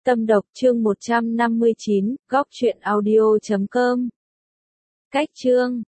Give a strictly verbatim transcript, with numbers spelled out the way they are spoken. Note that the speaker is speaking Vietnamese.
Tâm độc chương một trăm năm mươi chín, góc truyện audio chấm com. Cách chương